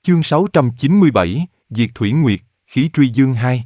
Chương 697, Diệt Thủy Nguyệt, Khí Truy Dương 2.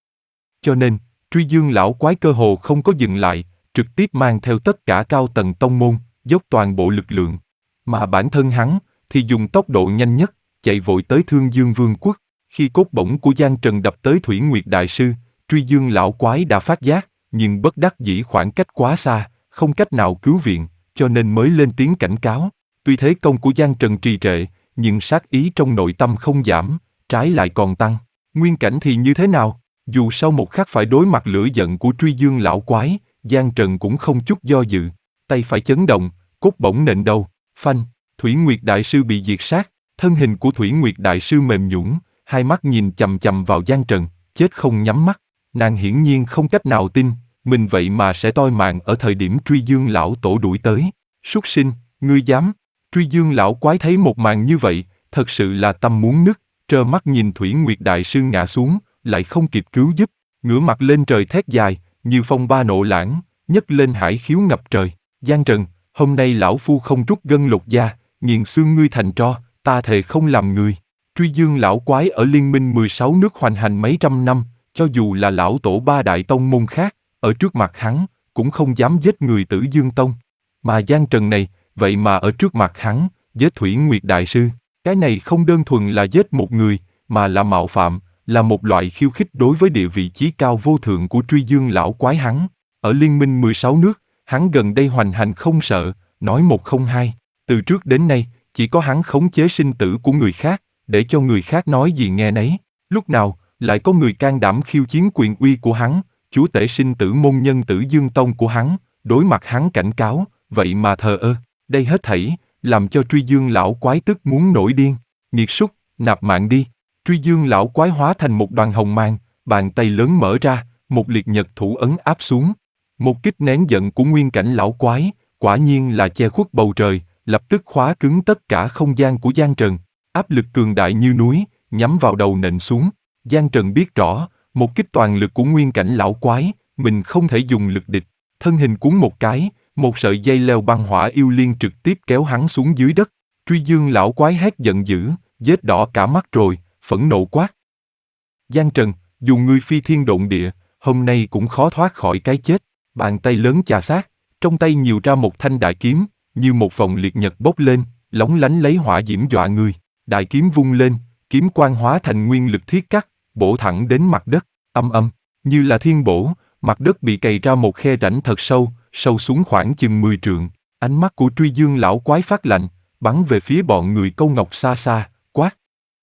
Cho nên, Truy Dương lão quái cơ hồ không có dừng lại, trực tiếp mang theo tất cả cao tầng tông môn, dốc toàn bộ lực lượng. Mà bản thân hắn, thì dùng tốc độ nhanh nhất, chạy vội tới Thương Dương Vương quốc. Khi cốt bổng của Giang Trần đập tới Thủy Nguyệt Đại Sư, Truy Dương lão quái đã phát giác, nhưng bất đắc dĩ khoảng cách quá xa, không cách nào cứu viện, cho nên mới lên tiếng cảnh cáo. Tuy thế công của Giang Trần trì trệ, nhưng sát ý trong nội tâm không giảm, trái lại còn tăng. Nguyên cảnh thì như thế nào? Dù sau một khắc phải đối mặt lửa giận của Truy Dương lão quái, Giang Trần cũng không chút do dự. Tay phải chấn động, cốt bổng nện đầu, phanh, Thủy Nguyệt Đại Sư bị diệt sát. Thân hình của Thủy Nguyệt Đại Sư mềm nhũn, hai mắt nhìn chằm chằm vào Giang Trần, chết không nhắm mắt. Nàng hiển nhiên không cách nào tin, mình vậy mà sẽ toi mạng ở thời điểm Truy Dương lão tổ đuổi tới. Súc sinh, ngươi dám? Truy Dương lão quái thấy một màn như vậy, thật sự là tâm muốn nứt, trơ mắt nhìn Thủy Nguyệt Đại Sư ngã xuống, lại không kịp cứu giúp, ngửa mặt lên trời thét dài, như phong ba nộ lãng, nhấc lên hải khiếu ngập trời. Giang Trần, hôm nay lão phu không rút gân lột da, nghiền xương ngươi thành tro, ta thề không làm người. Truy Dương lão quái ở Liên minh 16 nước hoành hành mấy trăm năm, cho dù là lão tổ ba đại tông môn khác, ở trước mặt hắn, cũng không dám giết người Tử Dương Tông. Mà Giang Trần này, vậy mà ở trước mặt hắn, giết Thủy Nguyệt Đại Sư. Cái này không đơn thuần là giết một người, mà là mạo phạm, là một loại khiêu khích đối với địa vị chí cao vô thượng của Truy Dương lão quái hắn. Ở Liên minh 16 nước, hắn gần đây hoành hành không sợ, nói một không hai. Từ trước đến nay, chỉ có hắn khống chế sinh tử của người khác, để cho người khác nói gì nghe nấy. Lúc nào, lại có người can đảm khiêu chiến quyền uy của hắn, chúa tể sinh tử môn nhân Tử Dương Tông của hắn, đối mặt hắn cảnh cáo, vậy mà thờ ơ. Đây hết thảy, làm cho Truy Dương lão quái tức muốn nổi điên. Nghiệt súc, nạp mạng đi. Truy Dương lão quái hóa thành một đoàn hồng mang, bàn tay lớn mở ra, một liệt nhật thủ ấn áp xuống. Một kích nén giận của nguyên cảnh lão quái, quả nhiên là che khuất bầu trời, lập tức khóa cứng tất cả không gian của Giang Trần. Áp lực cường đại như núi, nhắm vào đầu nện xuống. Giang Trần biết rõ, một kích toàn lực của nguyên cảnh lão quái, mình không thể dùng lực địch. Thân hình cuốn một cái, một sợi dây leo băng hỏa yêu liên trực tiếp kéo hắn xuống dưới đất. Truy Dương lão quái hét giận dữ, vết đỏ cả mắt rồi, phẫn nộ quát. Giang Trần, dù ngươi phi thiên độn địa, hôm nay cũng khó thoát khỏi cái chết. Bàn tay lớn chà sát, trong tay nhiều ra một thanh đại kiếm, như một vòng liệt nhật bốc lên, lóng lánh lấy hỏa diễm dọa người. Đại kiếm vung lên, kiếm quang hóa thành nguyên lực thiết cắt, bổ thẳng đến mặt đất, âm âm, như là thiên bổ, mặt đất bị cày ra một khe rãnh thật sâu, sâu xuống khoảng chừng 10 trượng. Ánh mắt của Truy Dương lão quái phát lạnh, bắn về phía bọn người Câu Ngọc xa xa, quát.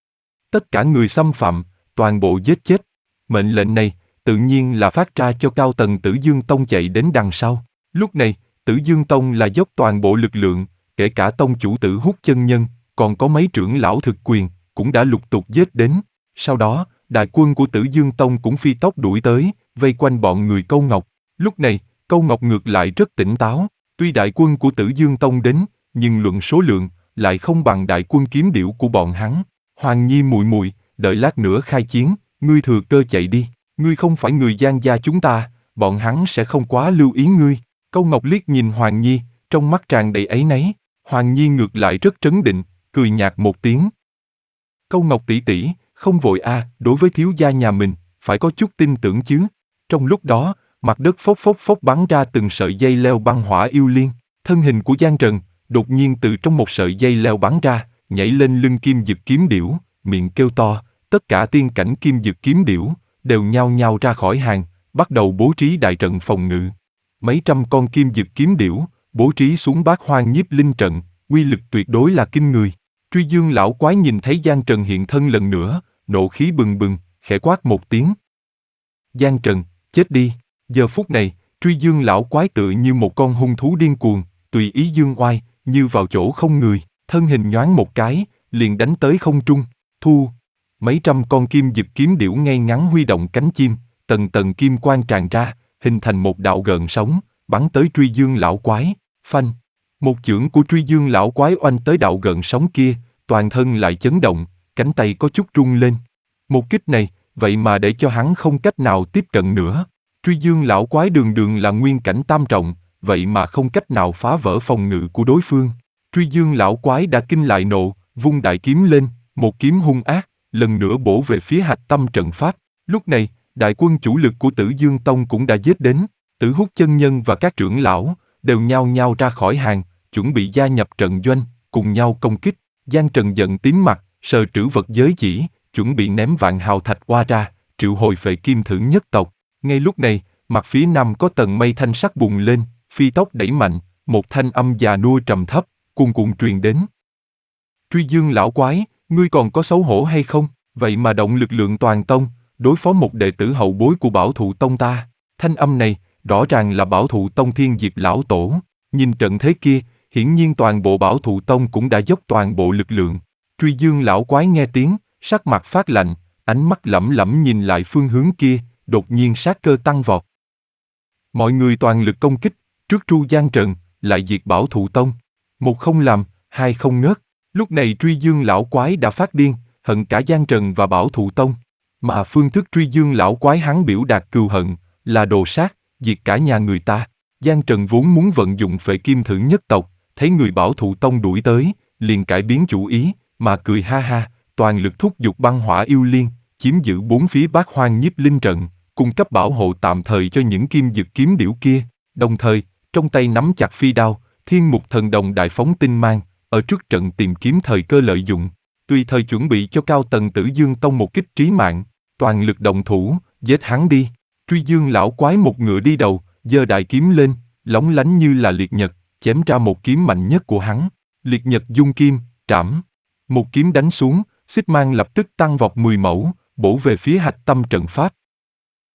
Tất cả người xâm phạm, toàn bộ giết chết. Mệnh lệnh này, tự nhiên là phát ra cho cao tầng Tử Dương Tông chạy đến đằng sau. Lúc này, Tử Dương Tông là dốc toàn bộ lực lượng, kể cả tông chủ Tử Hút chân nhân, còn có mấy trưởng lão thực quyền, cũng đã lục tục giết đến. Sau đó, đại quân của Tử Dương Tông cũng phi tốc đuổi tới, vây quanh bọn người Câu Ngọc. Lúc này, Câu Ngọc ngược lại rất tỉnh táo. Tuy đại quân của Tử Dương Tông đến, nhưng luận số lượng, lại không bằng đại quân kiếm điểu của bọn hắn. Hoàng Nhi muội muội, đợi lát nữa khai chiến, ngươi thừa cơ chạy đi. Ngươi không phải người Giang gia chúng ta, bọn hắn sẽ không quá lưu ý ngươi. Câu Ngọc liếc nhìn Hoàng Nhi, trong mắt tràn đầy áy náy. Hoàng Nhi ngược lại rất trấn định, cười nhạt một tiếng. Câu Ngọc tỷ tỷ, không vội đối với thiếu gia nhà mình, phải có chút tin tưởng chứ. Trong lúc đó, mặt đất phốc phốc phốc bắn ra từng sợi dây leo băng hỏa yêu liên. Thân hình của Giang Trần, đột nhiên từ trong một sợi dây leo bắn ra, nhảy lên lưng Kim Dực kiếm điểu, miệng kêu to, tất cả tiên cảnh Kim Dực kiếm điểu, đều nhao nhao ra khỏi hàng, bắt đầu bố trí đại trận phòng ngự. Mấy trăm con Kim Dực kiếm điểu, bố trí xuống Bát Hoang Nhiếp Linh trận, uy lực tuyệt đối là kinh người. Truy Dương lão quái nhìn thấy Giang Trần hiện thân lần nữa, nộ khí bừng bừng, khẽ quát một tiếng. Giang Trần, chết đi. Giờ phút này, Truy Dương lão quái tựa như một con hung thú điên cuồng, tùy ý dương oai, như vào chỗ không người, thân hình nhoáng một cái, liền đánh tới không trung. Thu. Mấy trăm con Kim Dực kiếm điểu ngay ngắn huy động cánh chim, tầng tầng kim quang tràn ra, hình thành một đạo gợn sóng, bắn tới Truy Dương lão quái. Phanh. Một chưởng của Truy Dương lão quái oanh tới đạo gợn sóng kia, toàn thân lại chấn động, cánh tay có chút rung lên. Một kích này, vậy mà để cho hắn không cách nào tiếp cận nữa. Truy Dương lão quái đường đường là nguyên cảnh tam trọng, vậy mà không cách nào phá vỡ phòng ngự của đối phương. Truy Dương lão quái đã kinh lại nộ, vung đại kiếm lên, một kiếm hung ác, lần nữa bổ về phía hạch tâm trận pháp. Lúc này, đại quân chủ lực của Tử Dương Tông cũng đã giết đến, Tử Hút chân nhân và các trưởng lão đều nhao nhao ra khỏi hàng, chuẩn bị gia nhập trận doanh, cùng nhau công kích. Giang Trần giận tím mặt, sờ trữ vật giới chỉ, chuẩn bị ném vạn hào thạch oa ra, triệu hồi Phệ Kim Thử nhất tộc. Ngay lúc này, mặt phía nam có tầng mây thanh sắc bùng lên, phi tốc đẩy mạnh, một thanh âm già nua trầm thấp, cuồn cuộn truyền đến. Truy Dương lão quái, ngươi còn có xấu hổ hay không? Vậy mà động lực lượng toàn tông, đối phó một đệ tử hậu bối của Bảo Thụ Tông ta. Thanh âm này, rõ ràng là Bảo Thụ Tông Thiên Diệp lão tổ. Nhìn trận thế kia, hiển nhiên toàn bộ Bảo Thụ Tông cũng đã dốc toàn bộ lực lượng. Truy Dương lão quái nghe tiếng, sắc mặt phát lạnh, ánh mắt lẩm lẩm nhìn lại phương hướng kia, đột nhiên sát cơ tăng vọt. Mọi người toàn lực công kích, trước tru Giang Trần, lại diệt Bảo Thụ Tông. Một không làm, hai không ngớt. Lúc này Truy Dương lão quái đã phát điên, hận cả Giang Trần và Bảo Thụ Tông. Mà phương thức Truy Dương lão quái hắn biểu đạt cừu hận, là đồ sát, diệt cả nhà người ta. Giang Trần vốn muốn vận dụng Phệ Kim Thử nhất tộc, thấy người Bảo Thụ Tông đuổi tới, liền cải biến chủ ý, mà cười ha ha, toàn lực thúc giục băng hỏa yêu liên, chiếm giữ bốn phía Bát Hoang Nhiếp Linh trận, cung cấp bảo hộ tạm thời cho những kim dực kiếm điểu kia. Đồng thời, trong tay nắm chặt phi đao, Thiên Mục Thần Đồng đại phóng tinh mang, ở trước trận tìm kiếm thời cơ lợi dụng, tùy thời chuẩn bị cho cao tầng Tử Dương Tông một kích trí mạng, toàn lực động thủ, giết hắn đi. Truy Dương lão quái một ngựa đi đầu, giơ đại kiếm lên, lóng lánh như là liệt nhật, chém ra một kiếm mạnh nhất của hắn. Liệt nhật dung kim, trảm. Một kiếm đánh xuống, xích mang lập tức tăng vọt 10 mẫu, bổ về phía hạch tâm trận pháp.